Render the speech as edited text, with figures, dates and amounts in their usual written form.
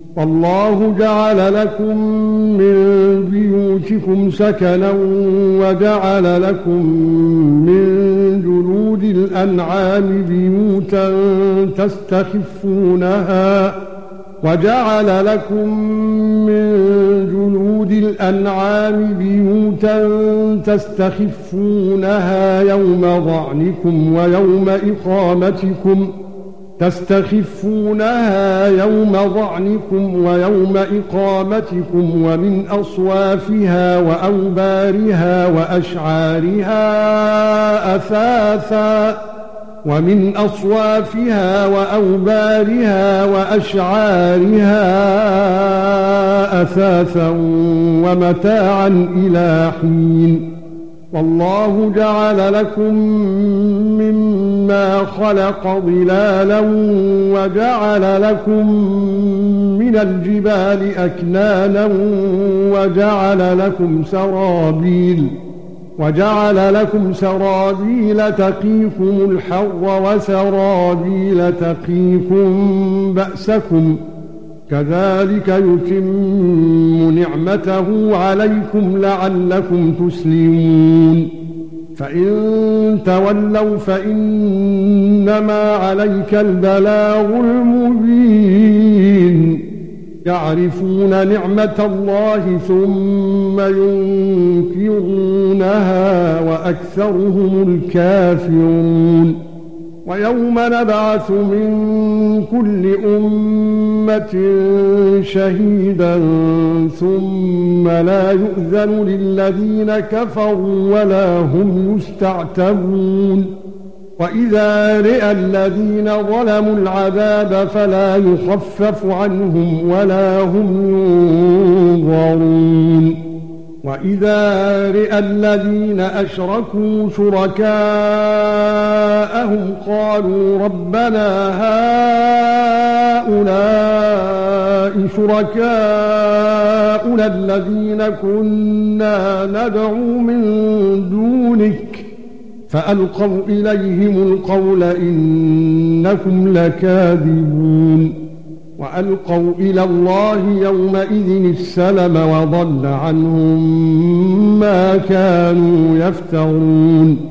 والله جعل لكم من بيوتكم سكنا وجعل لكم من جلود الأنعام بيوتا تستخفونها يوم ظعنكم ويوم إقامتكم ومن أصوافها وأوبارها وأشعارها أثاثا ومتاعا إلى حين. والله جعل لكم مما خلق ظلالا وجعل لكم من الجبال أكنانا وجعل لكم سرابيل تقيكم الحر وسرابيل تقيكم بأسكم كذلك يتم نعمته عليكم لعلكم تسلمون. فإن تولوا فإنما عليك البلاغ المبين. يعرفون نعمة الله ثم ينكرونها وأكثرهم الكافرون. ويوم نبعث من كل أمة شهيدا ثم لا يؤذن للذين كفروا ولا هم يستعتبون. وإذا رأى الذين ظلموا العذاب فلا يخفف عنهم ولا هم ينظرون. وإذا رأى الذين أشركوا شركاءهم قالوا ربنا هؤلاء شركاؤنا الذين كنا ندعو من دونك فألقوا إليهم القول إنكم لكاذبون. وألقوا إلى الله يومئذ السلم وضل عنهم ما كانوا يفترون.